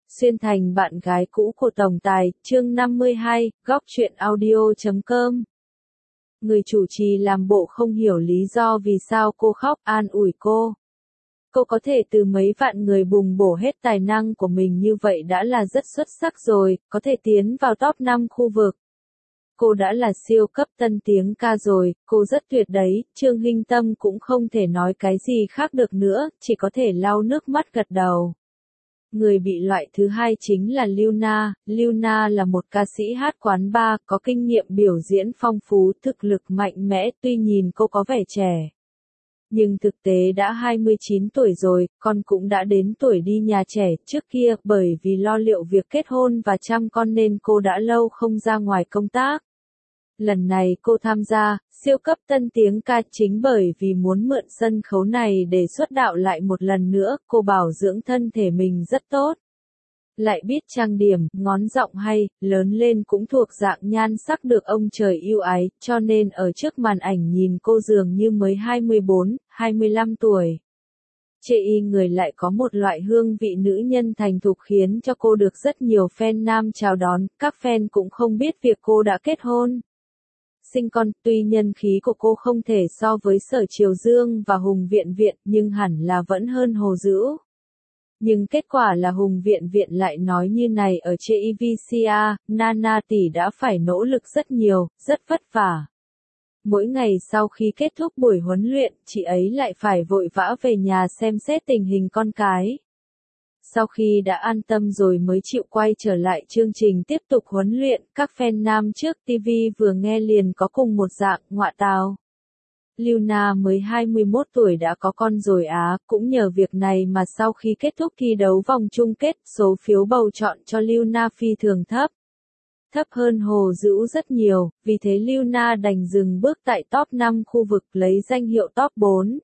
Xuyên thành bạn gái cũ của tổng tài, chương 52, góc truyện audio.com. Người chủ trì làm bộ không hiểu lý do vì sao cô khóc, an ủi cô. Cô có thể từ mấy vạn người bùng bổ hết tài năng của mình như vậy đã là rất xuất sắc rồi, có thể tiến vào top 5 khu vực. Cô đã là siêu cấp tân tiếng ca rồi, cô rất tuyệt đấy, Trương Hinh Tâm cũng không thể nói cái gì khác được nữa, chỉ có thể lau nước mắt gật đầu. Người bị loại thứ hai chính là Lyuna. Lyuna là một ca sĩ hát quán bar, có kinh nghiệm biểu diễn phong phú, thực lực mạnh mẽ, tuy nhìn cô có vẻ trẻ. Nhưng thực tế đã 29 tuổi rồi, con cũng đã đến tuổi đi nhà trẻ. Trước kia, bởi vì lo liệu việc kết hôn và chăm con nên cô đã lâu không ra ngoài công tác. Lần này cô tham gia siêu cấp tân tiếng ca chính bởi vì muốn mượn sân khấu này để xuất đạo lại một lần nữa. Cô bảo dưỡng thân thể mình rất tốt, lại biết trang điểm, ngón giọng hay, lớn lên cũng thuộc dạng nhan sắc được ông trời yêu ái, cho nên ở trước màn ảnh nhìn cô dường như mới 24, 25 tuổi. Chê y người lại có một loại hương vị nữ nhân thành thục khiến cho cô được rất nhiều fan nam chào đón, các fan cũng không biết việc cô đã kết hôn. Sinh con, tuy nhân khí của cô không thể so với Sở Triều Dương và Hùng Viện Viện, nhưng hẳn là vẫn hơn Hồ Dữ. Nhưng kết quả là Hùng Viện Viện lại nói như này ở JVCA, Nana tỷ đã phải nỗ lực rất nhiều, rất vất vả. Mỗi ngày sau khi kết thúc buổi huấn luyện, chị ấy lại phải vội vã về nhà xem xét tình hình con cái. Sau khi đã an tâm rồi mới chịu quay trở lại chương trình tiếp tục huấn luyện, các fan nam trước TV vừa nghe liền có cùng một dạng, ngọa tào. Lyuna mới 21 tuổi đã có con rồi á, cũng nhờ việc này mà sau khi kết thúc thi đấu vòng chung kết, số phiếu bầu chọn cho Lyuna phi thường thấp. Thấp hơn Hồ Dữ rất nhiều, vì thế Lyuna đành dừng bước tại top 5 khu vực lấy danh hiệu top 4.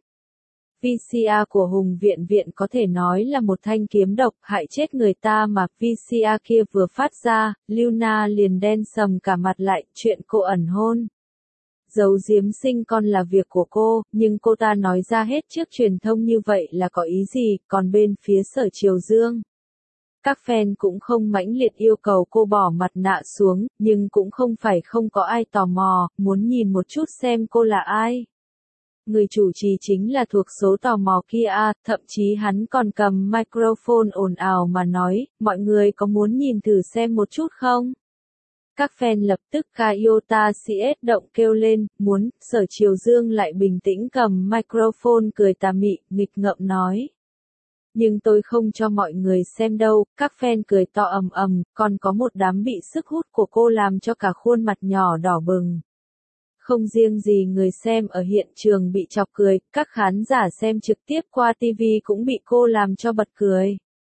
VCA của Hùng Viện Viện có thể nói là một thanh kiếm độc hại chết người ta mà VCA kia vừa phát ra, Lyuna liền đen sầm cả mặt lại, chuyện cô ẩn hôn. Giấu giếm sinh con là việc của cô, nhưng cô ta nói ra hết trước truyền thông như vậy là có ý gì, còn bên phía Sở Triều Dương. Các fan cũng không mãnh liệt yêu cầu cô bỏ mặt nạ xuống, nhưng cũng không phải không có ai tò mò, muốn nhìn một chút xem cô là ai. Người chủ trì chính là thuộc số tò mò kia, thậm chí hắn còn cầm microphone ồn ào mà nói, mọi người có muốn nhìn thử xem một chút không? Các fan lập tức Kayota CS động kêu lên, muốn, Sở Triều Dương lại bình tĩnh cầm microphone cười tà mị, nghịch ngợm nói. Nhưng tôi không cho mọi người xem đâu, các fan cười to ầm ầm, còn có một đám bị sức hút của cô làm cho cả khuôn mặt nhỏ đỏ bừng. Không riêng gì người xem ở hiện trường bị chọc cười, các khán giả xem trực tiếp qua TV cũng bị cô làm cho bật cười.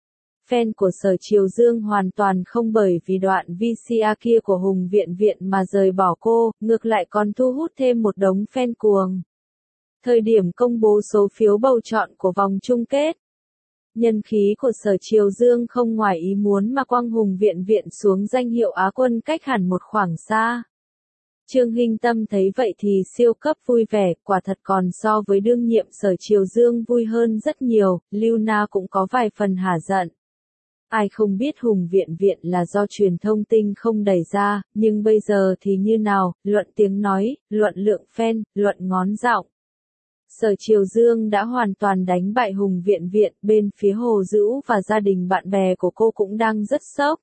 Fan của Sở Triều Dương hoàn toàn không bởi vì đoạn VCA kia của Hùng Viện Viện mà rời bỏ cô, ngược lại còn thu hút thêm một đống fan cuồng. Thời điểm công bố số phiếu bầu chọn của vòng chung kết, nhân khí của Sở Triều Dương không ngoài ý muốn mà quăng Hùng Viện Viện xuống danh hiệu Á quân cách hẳn một khoảng xa. Trương Hinh Tâm thấy vậy thì siêu cấp vui vẻ, quả thật còn so với đương nhiệm Sở Triều Dương vui hơn rất nhiều, Lyuna cũng có vài phần hả giận. Ai không biết Hùng Viện Viện là do truyền thông tinh không đẩy ra, nhưng bây giờ thì như nào, luận tiếng nói, luận lượng fan, luận ngón giọng. Sở Triều Dương đã hoàn toàn đánh bại Hùng Viện Viện, bên phía Hồ Dữ và gia đình bạn bè của cô cũng đang rất sốc.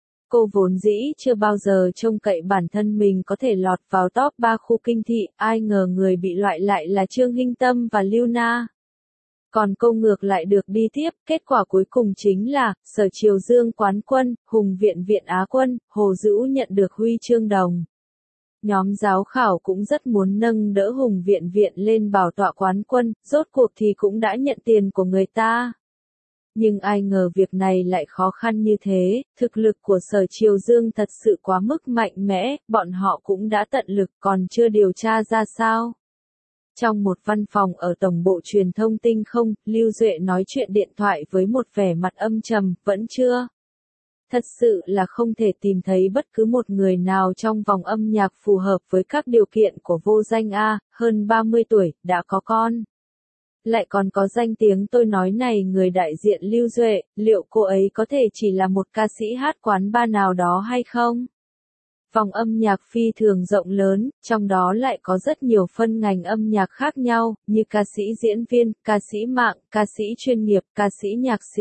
Cô vốn dĩ chưa bao giờ trông cậy bản thân mình có thể lọt vào top 3 khu kinh thị, ai ngờ người bị loại lại là Trương Hinh Tâm và Lyuna. Còn cô ngược lại được đi tiếp, kết quả cuối cùng chính là, Sở Triều Dương quán quân, Hùng Viện Viện Á quân, Hồ Dữ nhận được huy chương đồng. Nhóm giám khảo cũng rất muốn nâng đỡ Hùng Viện Viện lên bảo tọa quán quân, rốt cuộc thì cũng đã nhận tiền của người ta. Nhưng ai ngờ việc này lại khó khăn như thế, thực lực của Sở Triều Dương thật sự quá mức mạnh mẽ, bọn họ cũng đã tận lực còn chưa điều tra ra sao. Trong một văn phòng ở Tổng bộ Truyền thông Tinh không, Lưu Duệ nói chuyện điện thoại với một vẻ mặt âm trầm, vẫn chưa. Thật sự là không thể tìm thấy bất cứ một người nào trong vòng âm nhạc phù hợp với các điều kiện của vô danh A, hơn 30 tuổi, đã có con. Lại còn có danh tiếng tôi nói này, người đại diện Lưu Duệ, liệu cô ấy có thể chỉ là một ca sĩ hát quán bar nào đó hay không? Vòng âm nhạc phi thường rộng lớn, trong đó lại có rất nhiều phân ngành âm nhạc khác nhau, như ca sĩ diễn viên, ca sĩ mạng, ca sĩ chuyên nghiệp, ca sĩ nhạc sĩ.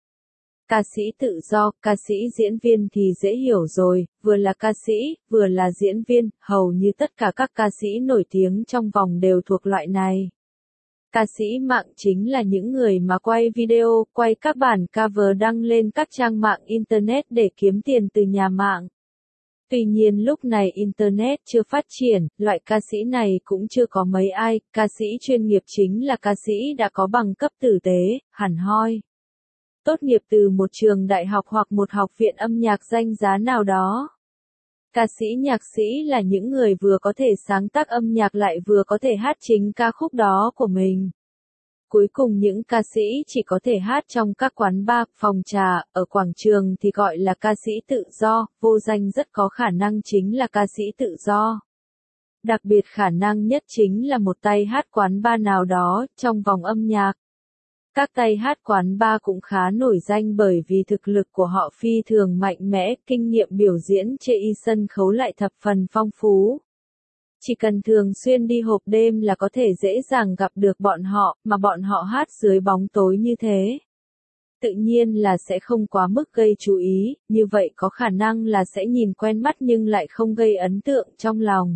Ca sĩ tự do, ca sĩ diễn viên thì dễ hiểu rồi, vừa là ca sĩ, vừa là diễn viên, hầu như tất cả các ca sĩ nổi tiếng trong vòng đều thuộc loại này. Ca sĩ mạng chính là những người mà quay video, quay các bản cover đăng lên các trang mạng Internet để kiếm tiền từ nhà mạng. Tuy nhiên lúc này Internet chưa phát triển, loại ca sĩ này cũng chưa có mấy ai, ca sĩ chuyên nghiệp chính là ca sĩ đã có bằng cấp tử tế, hẳn hoi. Tốt nghiệp từ một trường đại học hoặc một học viện âm nhạc danh giá nào đó. Ca sĩ nhạc sĩ là những người vừa có thể sáng tác âm nhạc lại vừa có thể hát chính ca khúc đó của mình. Cuối cùng những ca sĩ chỉ có thể hát trong các quán bar, phòng trà, ở quảng trường thì gọi là ca sĩ tự do, vô danh rất có khả năng chính là ca sĩ tự do. Đặc biệt khả năng nhất chính là một tay hát quán bar nào đó, trong vòng âm nhạc. Các tay hát quán bar cũng khá nổi danh bởi vì thực lực của họ phi thường mạnh mẽ, kinh nghiệm biểu diễn trên sân khấu lại thập phần phong phú. Chỉ cần thường xuyên đi hộp đêm là có thể dễ dàng gặp được bọn họ, mà bọn họ hát dưới bóng tối như thế. Tự nhiên là sẽ không quá mức gây chú ý, như vậy có khả năng là sẽ nhìn quen mắt nhưng lại không gây ấn tượng trong lòng.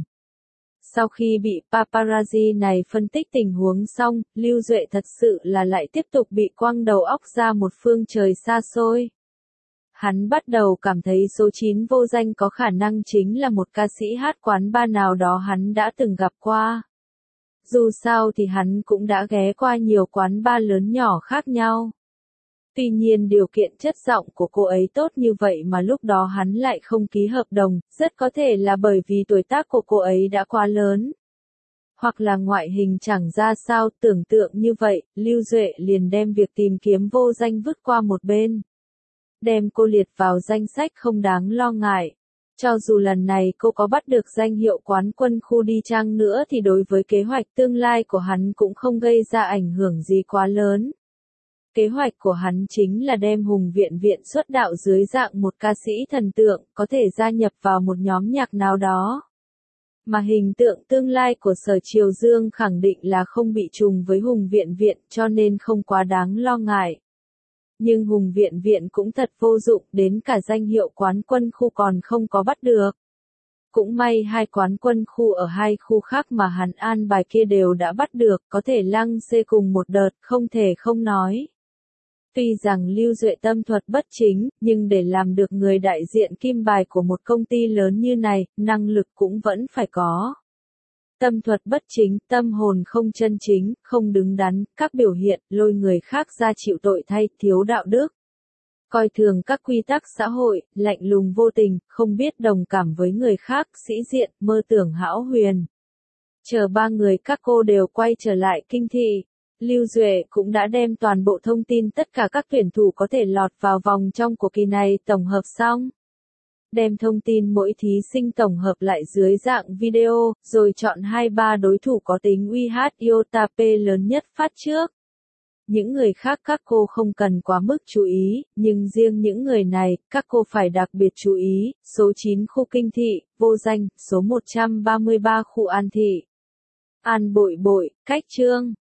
Sau khi bị paparazzi này phân tích tình huống xong, Lưu Duệ thật sự là lại tiếp tục bị quăng đầu óc ra một phương trời xa xôi. Hắn bắt đầu cảm thấy số 9 vô danh có khả năng chính là một ca sĩ hát quán bar nào đó hắn đã từng gặp qua. Dù sao thì hắn cũng đã ghé qua nhiều quán bar lớn nhỏ khác nhau. Tuy nhiên điều kiện chất giọng của cô ấy tốt như vậy mà lúc đó hắn lại không ký hợp đồng, rất có thể là bởi vì tuổi tác của cô ấy đã quá lớn. Hoặc là ngoại hình chẳng ra sao, tưởng tượng như vậy, Lưu Duệ liền đem việc tìm kiếm vô danh vứt qua một bên. Đem cô liệt vào danh sách không đáng lo ngại. Cho dù lần này cô có bắt được danh hiệu quán quân khu đi chăng nữa thì đối với kế hoạch tương lai của hắn cũng không gây ra ảnh hưởng gì quá lớn. Kế hoạch của hắn chính là đem Hùng Viện Viện xuất đạo dưới dạng một ca sĩ thần tượng, có thể gia nhập vào một nhóm nhạc nào đó. Mà hình tượng tương lai của Sở Triều Dương khẳng định là không bị trùng với Hùng Viện Viện cho nên không quá đáng lo ngại. Nhưng Hùng Viện Viện cũng thật vô dụng, đến cả danh hiệu quán quân khu còn không có bắt được. Cũng may hai quán quân khu ở hai khu khác mà hắn an bài kia đều đã bắt được, có thể lăng xê cùng một đợt, không thể không nói. Tuy rằng Lưu Duệ tâm thuật bất chính, nhưng để làm được người đại diện kim bài của một công ty lớn như này, năng lực cũng vẫn phải có. Tâm thuật bất chính, tâm hồn không chân chính, không đứng đắn, các biểu hiện, lôi người khác ra chịu tội thay, thiếu đạo đức. Coi thường các quy tắc xã hội, lạnh lùng vô tình, không biết đồng cảm với người khác, sĩ diện, mơ tưởng hão huyền. Chờ ba người các cô đều quay trở lại kinh thị. Lưu Duệ cũng đã đem toàn bộ thông tin tất cả các tuyển thủ có thể lọt vào vòng trong cuộc kỳ này tổng hợp xong. Đem thông tin mỗi thí sinh tổng hợp lại dưới dạng video, rồi chọn 2-3 đối thủ có tính UHIOTP lớn nhất phát trước. Những người khác các cô không cần quá mức chú ý, nhưng riêng những người này, các cô phải đặc biệt chú ý. Số 9 khu kinh thị, vô danh, số 133 khu An Thị. An Bội Bội, Cách Trương.